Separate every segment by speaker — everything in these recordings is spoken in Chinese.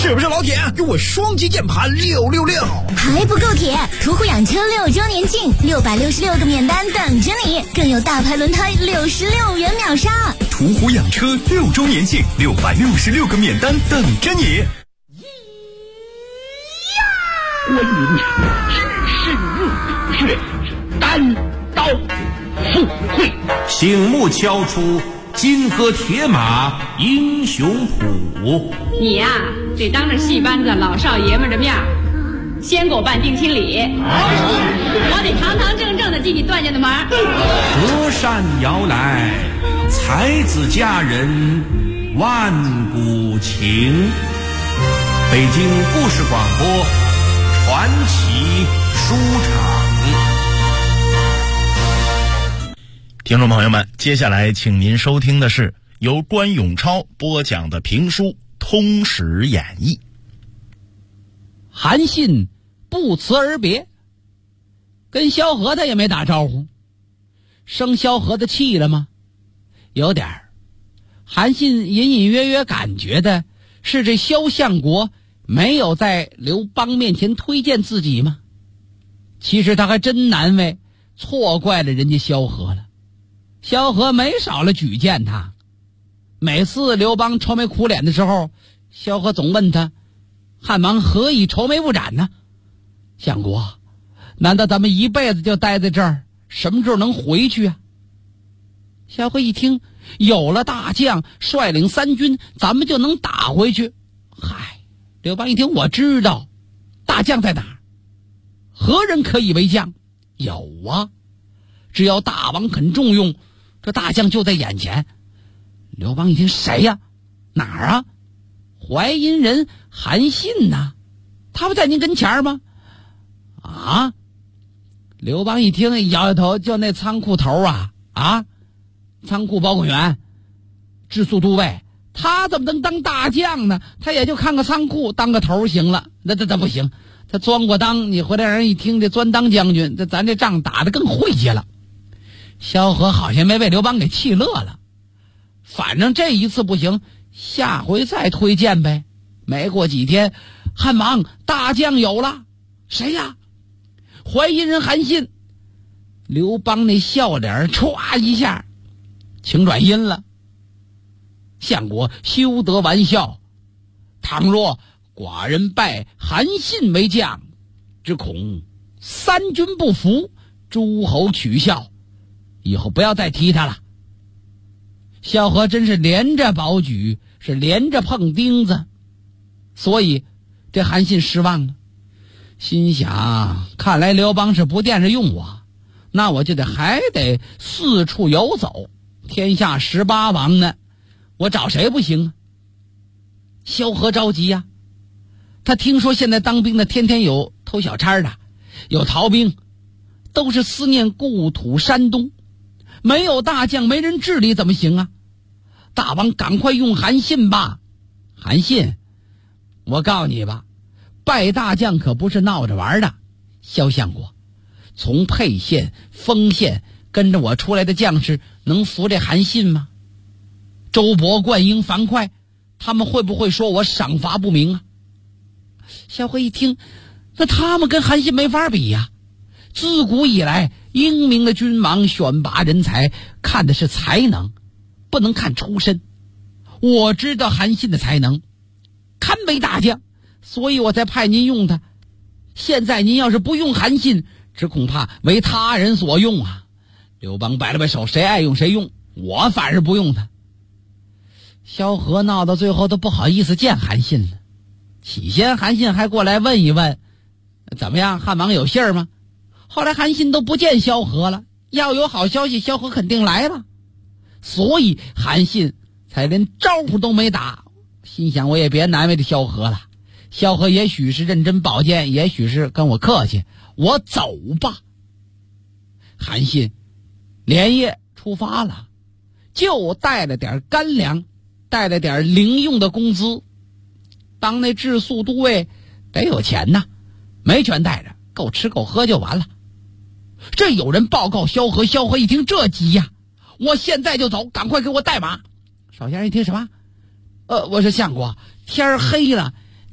Speaker 1: 是不是老铁？给我双击键盘666。
Speaker 2: 还不够铁，途虎养车6周年庆，666个免单等着你，更有大牌轮胎66元秒杀。
Speaker 3: 途虎养车6周年庆，666个免单等着你。
Speaker 4: 观音只身入血，单刀赴会，
Speaker 5: 醒目敲出金戈铁马英雄谱。
Speaker 6: 你呀，得当着戏班子老少爷们的面先给我办定亲礼，我得堂堂正正的进你段家的门。
Speaker 5: 隔山遥来，才子佳人万古情。北京故事广播传奇书场。
Speaker 7: 听众朋友们，接下来请您收听的是由关永超播讲的评书《通史演义》。
Speaker 8: 韩信不辞而别，跟萧何他也没打招呼，生萧何的气了吗？有点儿。韩信隐隐约约感觉的是这萧相国没有在刘邦面前推荐自己吗？其实他还真难为，错怪了人家萧何了。萧何没少了举荐他，每次刘邦愁眉苦脸的时候，萧何总问他：汉王何以愁眉不展呢？相国，难道咱们一辈子就待在这儿，什么时候能回去啊？萧何一听，有了大将率领三军，咱们就能打回去。嗨，刘邦一听，我知道大将在哪儿，何人可以为将？有啊，只要大王肯重用，这大将就在眼前。刘邦一听，谁呀？哪儿啊？淮阴人韩信呐，他不在您跟前吗？啊！刘邦一听，摇摇头，就那仓库头啊，仓库保管员，治粟都尉，他怎么能当大将呢？他也就看个仓库，当个头行了。那不行，他钻过当，你回来让人一听这钻当将军，咱这仗打得更晦气了。萧何好像没被刘邦给气乐了，反正这一次不行，下回再推荐呗。没过几天，汉王大将有了，谁呀？淮阴人韩信。刘邦那笑脸歘一下晴转阴了。相国休得玩笑，倘若寡人拜韩信为将，只恐三军不服，诸侯取笑，以后不要再提他了。萧何真是连着保举，是连着碰钉子，所以这韩信失望了，心想看来刘邦是不惦着用我，那我就还得四处游走，天下18王呢，我找谁不行啊？萧何着急呀，他听说现在当兵的天天有偷小差的，有逃兵，都是思念故土山东，没有大将，没人治理怎么行啊？大王赶快用韩信吧。韩信，我告诉你吧，拜大将可不是闹着玩的。萧相国，从沛县、丰县跟着我出来的将士能服这韩信吗？周勃、灌婴、樊哙，他们会不会说我赏罚不明啊？萧何一听，那他们跟韩信没法比呀。自古以来，英明的君王选拔人才看的是才能，不能看出身。我知道韩信的才能，堪为大将，所以我才派您用他。现在您要是不用韩信，只恐怕为他人所用啊。刘邦摆了摆手，谁爱用谁用，我反是不用他。萧何闹到最后都不好意思见韩信了。起先韩信还过来问一问，怎么样，汉王有信儿吗？后来韩信都不见萧何了，要有好消息，萧何肯定来了，所以韩信才连招呼都没打。心想我也别难为这萧何了，萧何也许是认真保荐，也许是跟我客气，我走吧。韩信连夜出发了，就带了点干粮，带了点零用的工资。当那治粟都尉得有钱呐，没全带着，够吃够喝就完了。这有人报告萧何，萧何一听这急呀，我现在就走，赶快给我带马。少先生一听什么？我说相国，天黑了，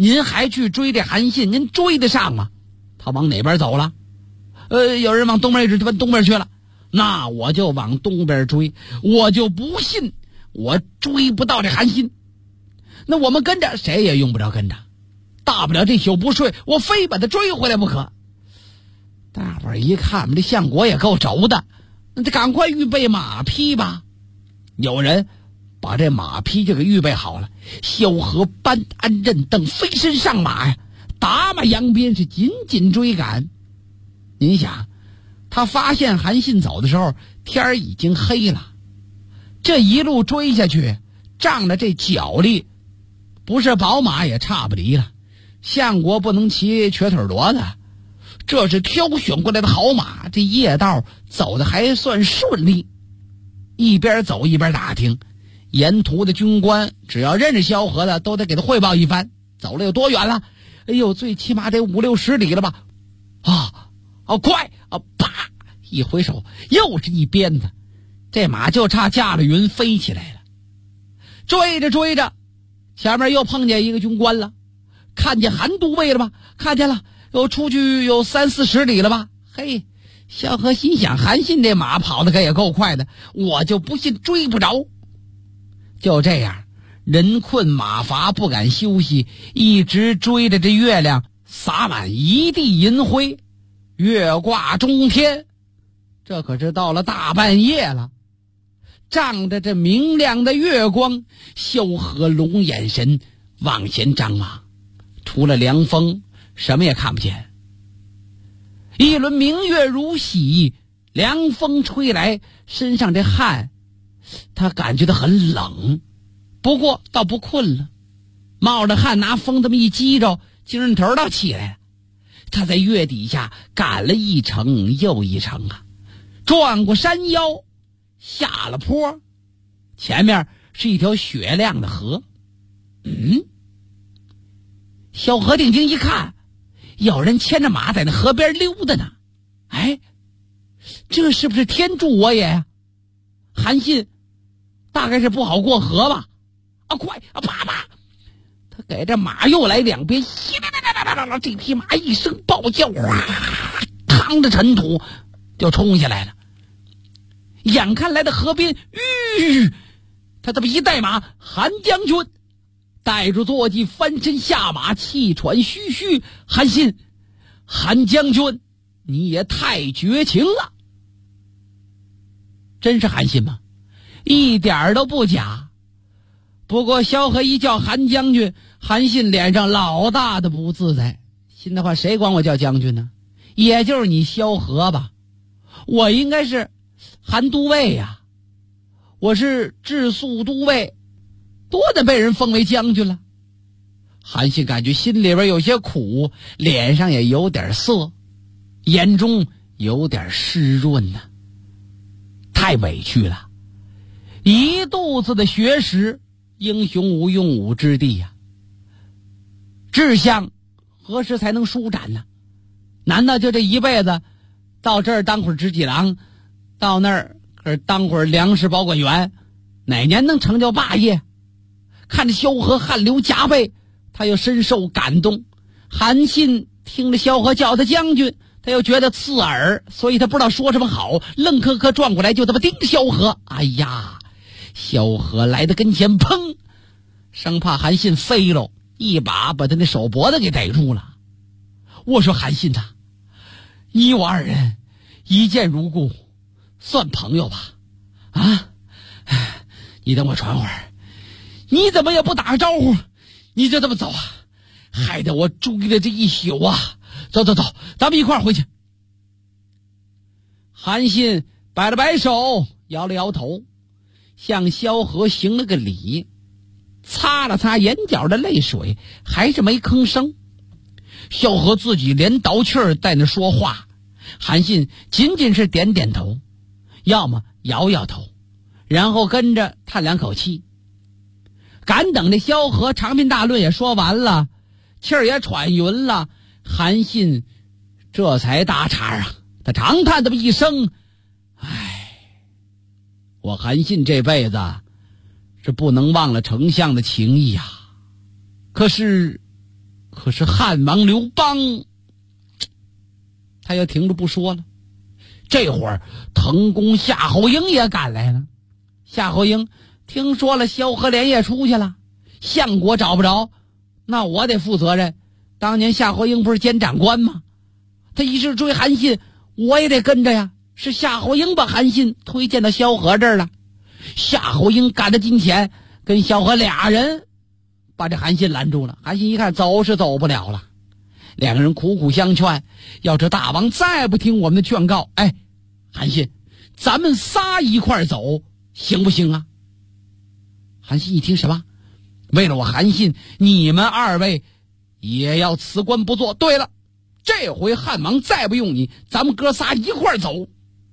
Speaker 8: 您还去追这韩信，您追得上吗？他往哪边走了？有人往东边一直奔东边去了，那我就往东边追，我就不信我追不到这韩信。那我们跟着谁也用不着跟着，大不了这宿不睡，我非把他追回来不可。大伙儿一看，我们这相国也够轴的，那得赶快预备马匹吧。有人把这马匹就给预备好了，萧何、班安、任等飞身上马呀，打马扬鞭，是紧紧追赶。您想，他发现韩信走的时候，天儿已经黑了，这一路追下去，仗着这脚力，不是宝马也差不离了。相国不能骑瘸腿骡子，这是挑选过来的好马，这夜道走的还算顺利。一边走一边打听，沿途的军官只要认识萧何的，都得给他汇报一番。走了有多远了？哎呦，最起码得50-60里了吧？快啊！啪！一回手，又是一鞭子，这马就差驾了云飞起来了。追着追着，前面又碰见一个军官了，看见韩都尉了吧？看见了，又出去有30-40里了吧？嘿，萧何心想，韩信这马跑得可也够快的，我就不信追不着。就这样，人困马乏，不敢休息，一直追着这月亮，洒满一地银灰，月挂中天。这可是到了大半夜了，仗着这明亮的月光，萧何龙眼神往前张望，除了凉风什么也看不见。一轮明月如洗，凉风吹来，身上这汗他感觉到很冷，不过倒不困了，冒着汗拿风这么一激着，精神头倒起来了。他在月底下赶了一程又一程啊，转过山腰，下了坡，前面是一条雪亮的河。萧何定睛一看，有人牵着马在那河边溜达呢。哎，这是不是天助我也呀？韩信大概是不好过河吧？快啊！啪啪！他给这马又来2鞭，这匹马一声暴叫，趟着尘土就冲下来了。眼看来的河边，他这么一带马，韩将军带住坐骑翻身下马，气喘吁吁。韩信，韩将军，你也太绝情了。真是韩信吗？一点都不假。不过萧何一叫韩将军，韩信脸上老大的不自在，心的话谁管我叫将军呢？也就是你萧何吧，我应该是韩都尉呀，我是治粟都尉，多得被人封为将军了。韩信感觉心里边有些苦，脸上也有点涩，眼中有点湿润呢，太委屈了，一肚子的学识，英雄无用武之地呀，志向何时才能舒展呢？难道就这一辈子到这儿当会儿执戟郎，到那儿可是当会儿粮食保管员，哪年能成就霸业？看着萧何汗流浃背，他又深受感动。韩信听着萧何叫他将军，他又觉得刺耳，所以他不知道说什么好，愣磕磕转过来就这么盯着萧何。哎呀，萧何来到跟前，砰，生怕韩信飞喽，一把把他那手脖子给逮住了。我说韩信呐，你我二人一见如故，算朋友吧？啊，你等我喘会儿，你怎么也不打个招呼，你就这么走啊？害得我追了这一宿啊！走走走，咱们一块儿回去。韩信摆了摆手，摇了摇头，向萧何行了个礼，擦了擦眼角的泪水，还是没吭声。萧何自己连倒气儿在那说话，韩信仅仅是点点头，要么摇摇头，然后跟着叹2口气。赶等着萧何长篇大论也说完了，气儿也喘匀了，韩信这才搭茬啊，他长叹这么一声，我韩信这辈子是不能忘了丞相的情谊啊，可是可是汉王刘邦他又停着不说了。这会儿滕公夏侯婴也赶来了。夏侯婴听说了萧何连夜出去了，相国找不着，那我得负责任。当年夏侯婴不是监长官吗？他一直追韩信，我也得跟着呀。是夏侯婴把韩信推荐到萧何这儿了。夏侯婴赶到近前，跟萧何俩人把这韩信拦住了。韩信一看走是走不了了，两个人苦苦相劝，要这大王再不听我们的劝告，韩信，咱们仨一块走行不行啊？韩信一听，什么？为了我韩信，你们二位也要辞官不做？对了，这回汉王再不用你，咱们哥仨一块走。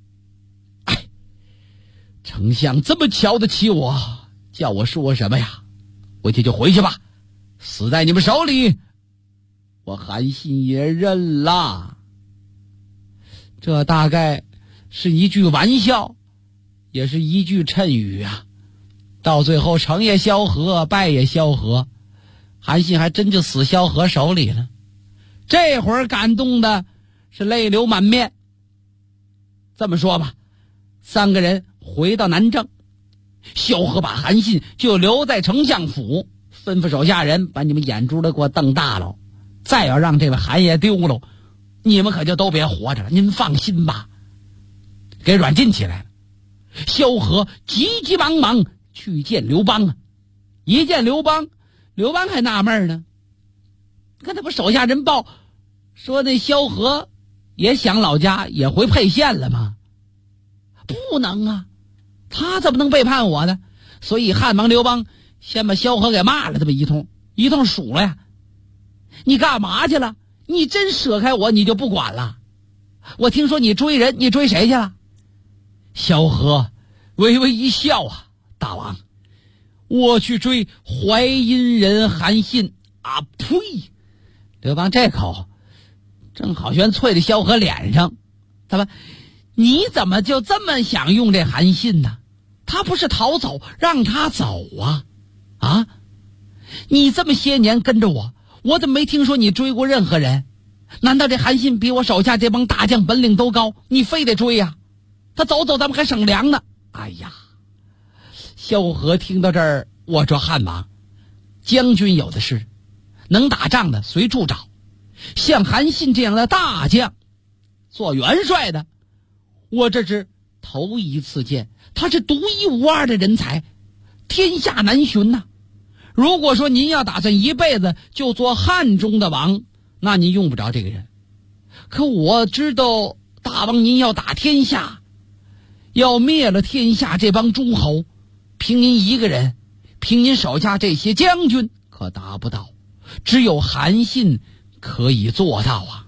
Speaker 8: 丞相这么瞧得起我，叫我说什么呀？回去就回去吧，死在你们手里，我韩信也认了。这大概是一句玩笑，也是一句谶语啊。到最后成也萧何，败也萧何，韩信还真就死萧何手里了。这会儿感动的是泪流满面。这么说吧，三个人回到南郑，萧何把韩信就留在丞相府，吩咐手下人把你们眼珠都给我瞪大了，再要让这位韩爷丢了，你们可就都别活着了。您放心吧，给软禁起来了。萧何急急忙忙去见刘邦啊！一见刘邦还纳闷呢，看他不手下人报说那萧何也想老家，也回沛县了吗？不能啊，他怎么能背叛我呢？所以汉王刘邦先把萧何给骂了这么一通数了呀。你干嘛去了？你真舍开我，你就不管了？我听说你追人，你追谁去了？萧何微微一笑啊，大王，我去追淮阴人韩信啊！呸！刘邦这口正好悬啐在萧何脸上，你怎么就这么想用这韩信呢？他不是逃走，让他走啊！你这么些年跟着我，我怎么没听说你追过任何人？难道这韩信比我手下这帮大将本领都高，你非得追呀？他走咱们还省粮呢。哎呀，萧何听到这儿，我说汉王，将军有的是，能打仗的随处找，像韩信这样的大将，做元帅的，我这是头一次见，他是独一无二的人才，天下难寻呐。如果说您要打算一辈子就做汉中的王，那您用不着这个人。可我知道大王您要打天下，要灭了天下这帮诸侯，凭您一个人，凭您手下这些将军可达不到，只有韩信可以做到啊。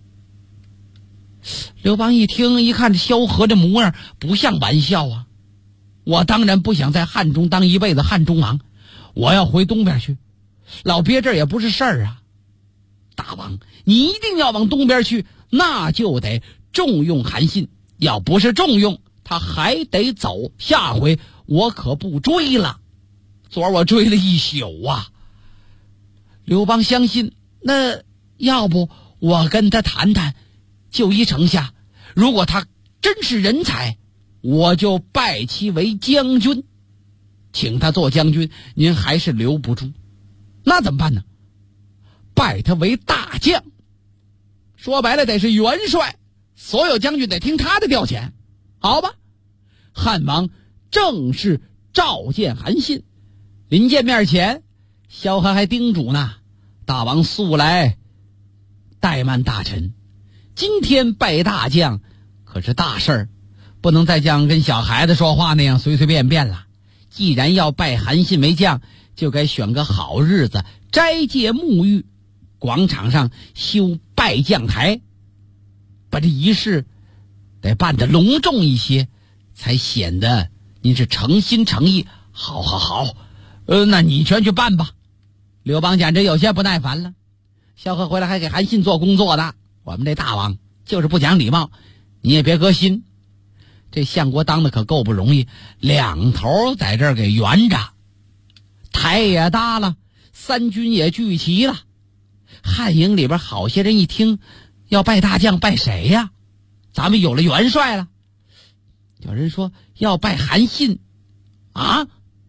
Speaker 8: 刘邦一听一看这萧何这模样不像玩笑啊，我当然不想在汉中当一辈子汉中王，我要回东边去，老憋这儿也不是事儿啊。大王你一定要往东边去，那就得重用韩信，要不是重用他还得走，下回我可不追了。昨儿我追了一宿啊。刘邦相信，那要不我跟他谈谈，就依城下，如果他真是人才，我就拜其为将军，请他做将军，您还是留不住，那怎么办呢？拜他为大将，说白了得是元帅，所有将军得听他的调遣，好吧？汉王正式召见韩信，临见面前，萧何还叮嘱呢，大王素来怠慢大臣，今天拜大将可是大事儿，不能再像跟小孩子说话那样随随便便了。既然要拜韩信为将，就该选个好日子，斋戒沐浴，广场上修拜将台，把这仪式得办得隆重一些，才显得您是诚心诚意。好，那你全去办吧。刘邦简直有些不耐烦了。萧何回来还给韩信做工作的，我们这大王就是不讲礼貌，你也别搁心。这相国当的可够不容易，两头在这儿给圆着，台也搭了，三军也聚齐了， 汉营里边好些人一听要拜大将，拜谁呀？咱们有了元帅了。有人说要拜韩信啊，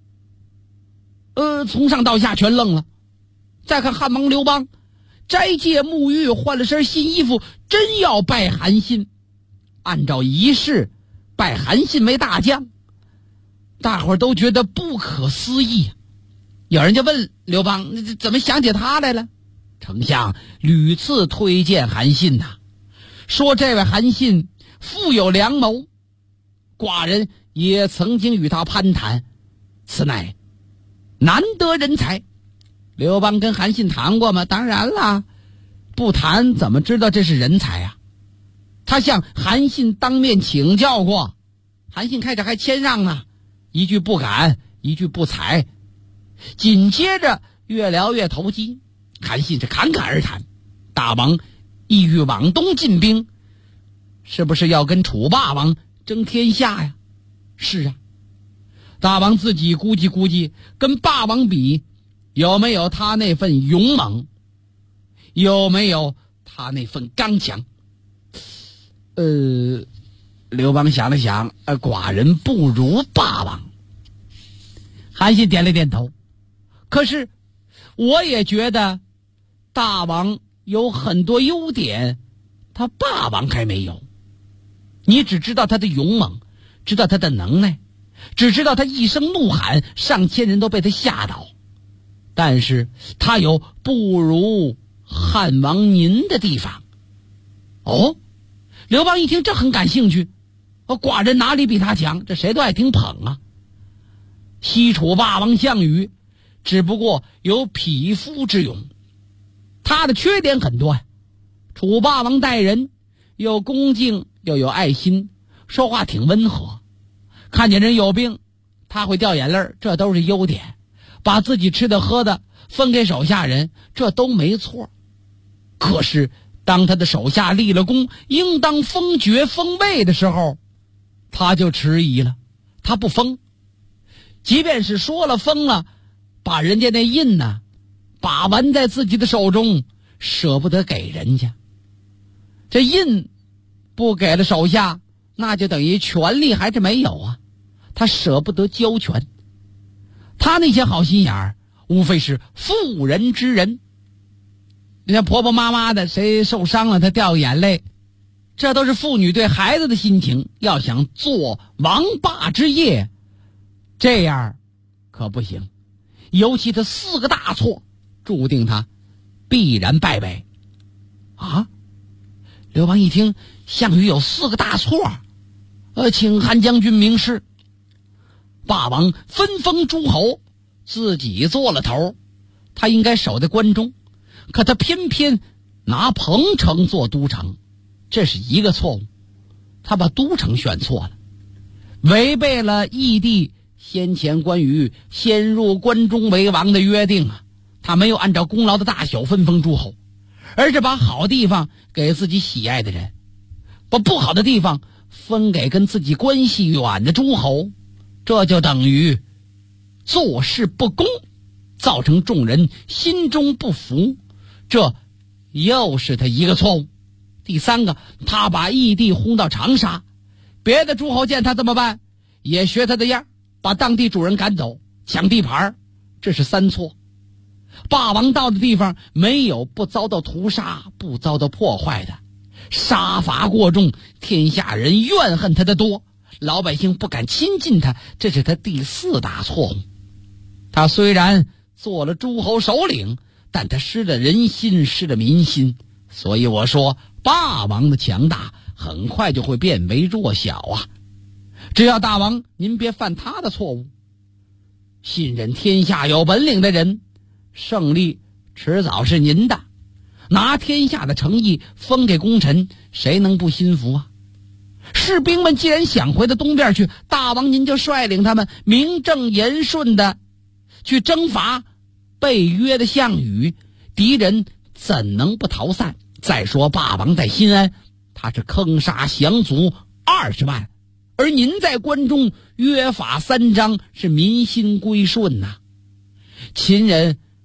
Speaker 8: 从上到下全愣了。再看汉王刘邦，斋戒沐浴，换了身新衣服，真要拜韩信。按照仪式拜韩信为大将，大伙儿都觉得不可思议。有人就问刘邦，怎么想起他来了？丞相屡次推荐韩信呐，说这位韩信富有良谋，寡人也曾经与他攀谈，此乃难得人才。刘邦跟韩信谈过吗？当然啦，不谈怎么知道这是人才啊？他向韩信当面请教过，韩信开始还谦让呢，一句不敢，一句不才，紧接着越聊越投机。韩信是侃侃而谈，大王意欲往东进兵，是不是要跟楚霸王争天下呀？是啊，大王自己估计，跟霸王比，有没有他那份勇猛，有没有他那份刚强？刘邦想了想，寡人不如霸王。韩信点了点头，可是我也觉得大王有很多优点，他霸王还没有。你只知道他的勇猛，知道他的能耐，只知道他一声怒喊，上千人都被他吓倒。但是他有不如汉王您的地方。哦，刘邦一听这很感兴趣，寡人哪里比他强？这谁都爱听捧啊。西楚霸王项羽只不过有匹夫之勇，他的缺点很多呀。楚霸王待人又恭敬又有爱心，说话挺温和，看见人有病他会掉眼泪，这都是优点。把自己吃的喝的分给手下人，这都没错。可是当他的手下立了功，应当封爵封位的时候，他就迟疑了，他不封。即便是说了封了，把人家那印呢把玩在自己的手中，舍不得给人家。这印不给了手下，那就等于权力还是没有啊，他舍不得交权。他那些好心眼儿，无非是妇人之仁。你看婆婆妈妈的，谁受伤了他掉眼泪，这都是妇女对孩子的心情。要想做王霸之业，这样可不行。尤其他4个大错，注定他必然败北。啊！刘邦一听项羽有4个大错，请韩将军明示。霸王分封诸侯，自己做了头，他应该守在关中，可他偏偏拿彭城做都城，这是一个错误。他把都城选错了，违背了义帝先前关于先入关中为王的约定啊。他没有按照功劳的大小分封诸侯，而是把好地方给自己喜爱的人，把不好的地方分给跟自己关系远的诸侯，这就等于做事不公，造成众人心中不服，这又是他一个错误。第3个，他把义帝轰到长沙，别的诸侯见他这么办，也学他的样，把当地主人赶走，抢地盘，这是3错。霸王到的地方没有不遭到屠杀，不遭到破坏的，杀伐过重，天下人怨恨他的多，老百姓不敢亲近他，这是他第4大错误。他虽然做了诸侯首领，但他失了人心，失了民心。所以我说霸王的强大很快就会变为弱小啊！只要大王您别犯他的错误，信任天下有本领的人，胜利迟早是您的。拿天下的诚意分给功臣，谁能不心服啊？士兵们既然想回到东边去，大王您就率领他们名正言顺的去征伐被约的项羽，敌人怎能不逃散？再说霸王在新安，他是坑杀降卒20万，而您在关中约法3章，是民心归顺呐。秦人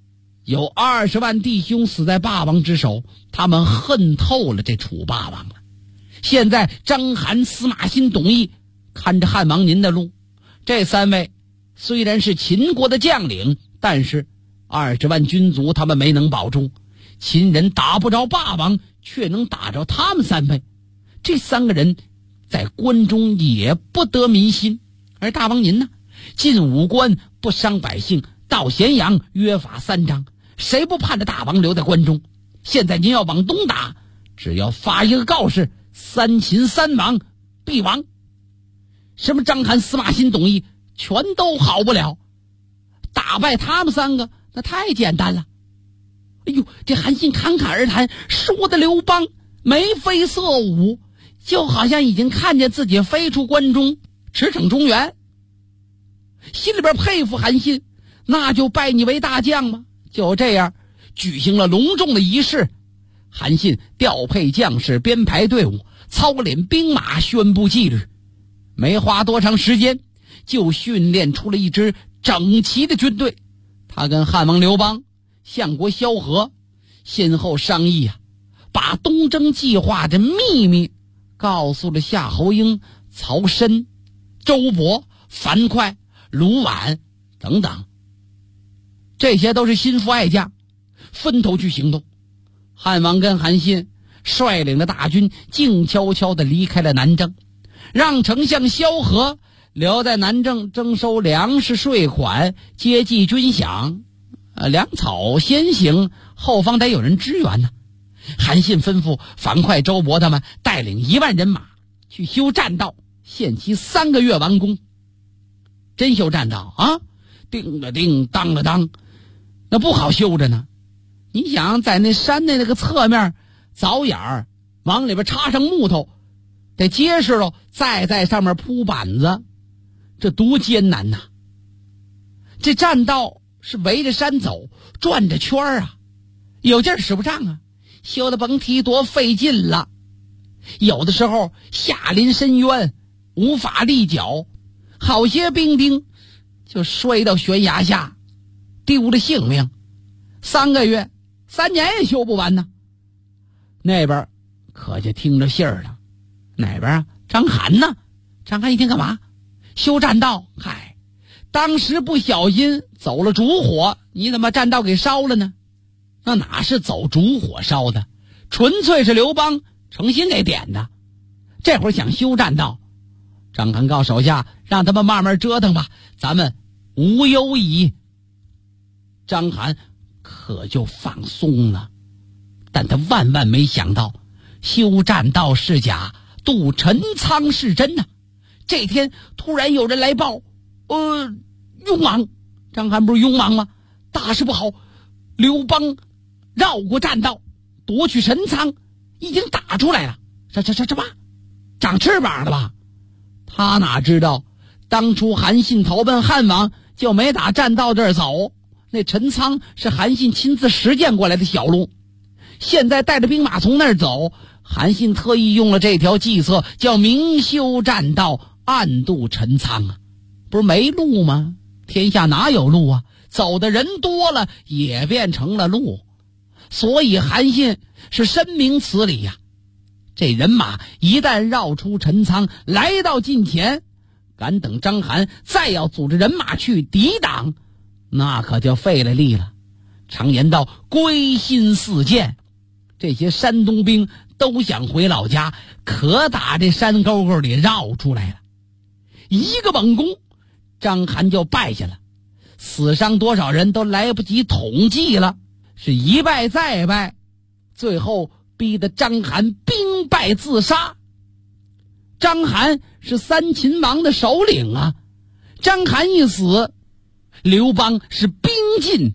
Speaker 8: 有20万弟兄死在霸王之手，他们恨透了这楚霸王了。现在章邯、司马欣、董翳看着汉王您的路，这3位虽然是秦国的将领，但是20万军卒他们没能保住，秦人打不着霸王，却能打着他们3位，这3个人在关中也不得民心。而大王您呢，进武关不伤百姓，到咸阳约法3章，谁不盼着大王留在关中？现在您要往东打，只要发一个告示，3秦3王必亡。什么章邯、司马欣、董翳全都好不了，打败他们3个那太简单了。哎呦，这韩信侃侃而谈，说的刘邦眉飞色舞，就好像已经看见自己飞出关中，驰骋中原。心里边佩服韩信，那就拜你为大将吧。就这样举行了隆重的仪式，韩信调配将士，编排队伍，操练兵马，宣布纪律。没花多长时间，就训练出了一支整齐的军队。他跟汉王刘邦、相国萧何先后商议把东征计划的秘密告诉了夏侯婴、曹参、周勃、樊哙、卢绾等等。这些都是心腹爱将，分头去行动。汉王跟韩信率领着大军静悄悄地离开了南郑，让丞相萧何留在南郑征收粮食税款，接济军饷。粮草先行，后方得有人支援呢。韩信吩咐樊哙、周勃他们带领1万人马去修栈道，限期3个月完工。真修栈道啊，叮了叮，当了当，那不好修着呢。你想在那山的那个侧面凿眼儿，往里边插上木头，得结实了，再在上面铺板子，这多艰难呐！这栈道是围着山走，转着圈啊，有劲儿使不上啊，修的甭提多费劲了。有的时候下临深渊，无法立脚，好些兵丁就摔到悬崖下，丢了性命。3个月、3年也修不完呢。那边可就听着信儿了，哪边啊？章邯呢？章邯一听干嘛？修栈道。嗨，当时不小心走了烛火，你怎么栈道给烧了呢？那哪是走烛火烧的，纯粹是刘邦诚心给点的。这会儿想修栈道，章邯告手下让他们慢慢折腾吧，咱们无忧矣。章邯可就放松了，但他万万没想到，修栈道是假，渡陈仓是真呐。这天突然有人来报，雍王。章邯不是雍王吗？大事不好，刘邦绕过栈道，夺取陈仓，已经打出来了。什么？长翅膀了吧？他哪知道，当初韩信投奔汉王就没打栈道这儿走，那陈仓是韩信亲自实践过来的小路，现在带着兵马从那儿走，韩信特意用了这条计策，叫明修栈道，暗渡陈仓啊。不是没路吗？天下哪有路啊？走的人多了，也变成了路。所以韩信是深明此理呀。这人马一旦绕出陈仓，来到近前，敢等章邯再要组织人马去抵挡，那可就费了力了。常言道，归心似箭，这些山东兵都想回老家，可打这山沟沟里绕出来了。一个猛攻，章邯就败下了，死伤多少人都来不及统计了，是一败再败，最后逼得章邯兵败自杀。章邯是3秦王的首领啊，章邯一死，刘邦是兵进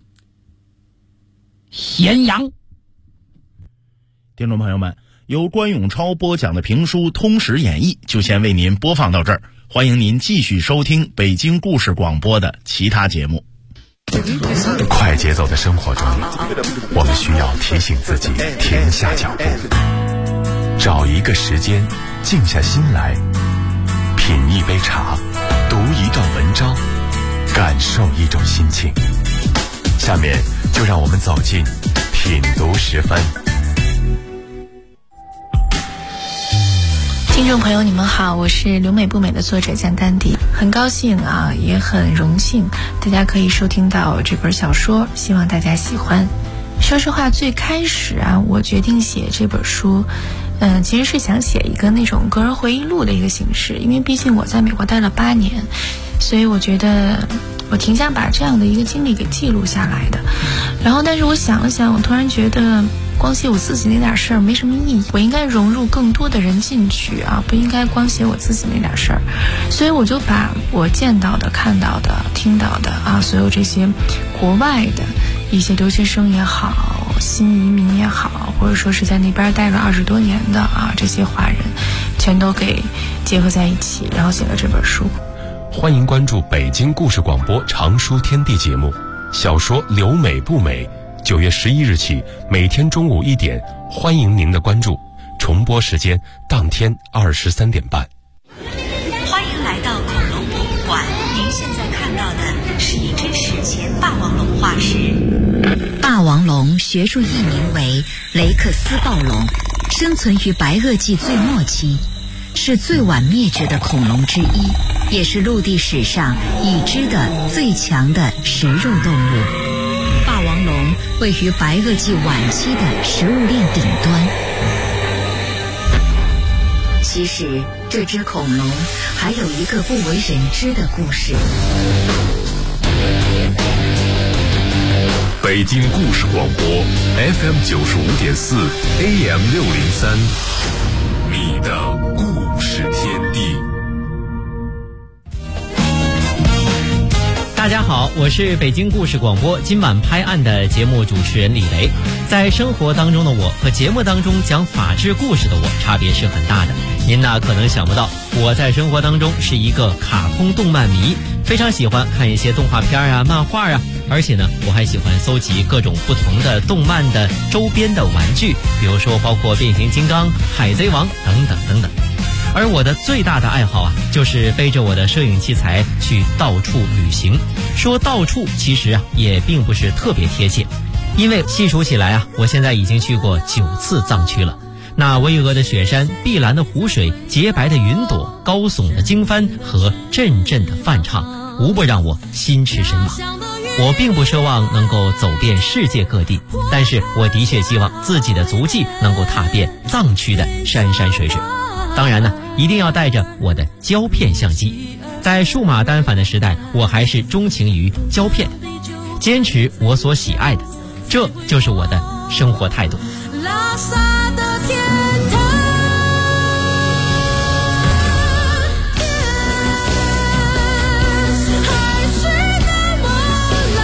Speaker 8: 咸阳。
Speaker 7: 听众朋友们，由关永超播讲的评书《通史演义》就先为您播放到这儿，欢迎您继续收听北京故事广播的其他节目。
Speaker 3: 快节奏的生活中，我们需要提醒自己停下脚步，找一个时间静下心来，品一杯茶，读一段文章，感受一种心情。 下面就让我们走进品读时分。
Speaker 9: 听众朋友你们好，我是留美不美的作者江丹迪，很高兴啊，也很荣幸大家可以收听到这本小说，希望大家喜欢。说实话，最开始啊，我决定写这本书其实是想写一个那种个人回忆录的一个形式，因为毕竟我在美国待了8年，所以我觉得我挺想把这样的一个经历给记录下来的。然后但是我想了想，我突然觉得光写我自己那点事儿没什么意义，我应该融入更多的人进去啊，不应该光写我自己那点事儿。所以我就把我见到的、看到的、听到的啊，所有这些国外的一些留学生也好，新移民也好，或者说是在那边待了20多年的啊，这些华人全都给结合在一起，然后写了这本书。
Speaker 3: 欢迎关注北京故事广播长书天地节目，小说《留美不美》9月11日起每天中午1点，欢迎您的关注，重播时间当天23点半。
Speaker 10: 欢迎来到恐龙博物馆，您现在看到的是一只史前霸王龙化石。
Speaker 11: 霸王龙学术译名为雷克斯暴龙，生存于白垩纪最末期，是最晚灭绝的恐龙之一，也是陆地史上已知的最强的食肉动物。霸王龙位于白垩纪晚期的食物链顶端。其实这只恐龙还有一个不为人知的故事。
Speaker 3: 北京故事广播 FM 95.4 AM 603，你的故事天地。
Speaker 12: 大家好，我是北京故事广播今晚拍案的节目主持人李雷。在生活当中的我和节目当中讲法治故事的我差别是很大的。您呢可能想不到，我在生活当中是一个卡通动漫迷，非常喜欢看一些动画片啊、漫画啊，而且呢我还喜欢搜集各种不同的动漫的周边的玩具，比如说包括变形金刚、海贼王等等等等。而我的最大的爱好啊，就是背着我的摄影器材去到处旅行。说到处其实啊也并不是特别贴切，因为细数起来啊，我现在已经去过9次藏区了。那巍峨的雪山、碧蓝的湖水、洁白的云朵、高耸的经幡和阵阵的梵唱，无不让我心驰神往。我并不奢望能够走遍世界各地，但是我的确希望自己的足迹能够踏遍藏区的山山水水。当然呢，一定要带着我的胶片相机。在数码单反的时代，我还是钟情于胶片，坚持我所喜爱的，这就是我的生活态度。拉萨的天堂，海水那么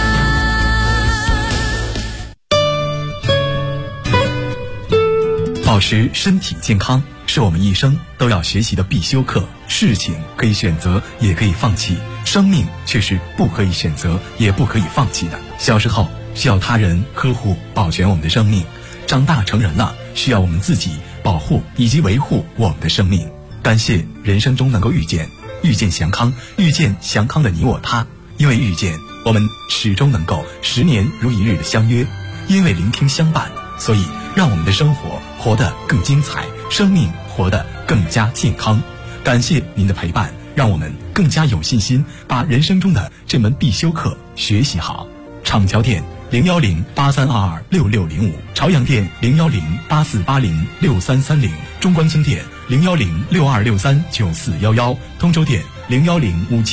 Speaker 13: 蓝。保持身体健康是我们一生都要学习的必修课。事情可以选择，也可以放弃，生命却是不可以选择，也不可以放弃的。小时候需要他人呵护保全我们的生命，长大成人了需要我们自己保护以及维护我们的生命。感谢人生中能够遇见祥康，遇见祥康的你我他。因为遇见，我们始终能够10年如一日的相约；因为聆听相伴，所以让我们的生活活得更精彩，生命活得更加健康。感谢您的陪伴，让我们更加有信心把人生中的这门必修课学习好。厂桥店01083226605，朝阳店01084806330，中关村店01062639411，通州店01057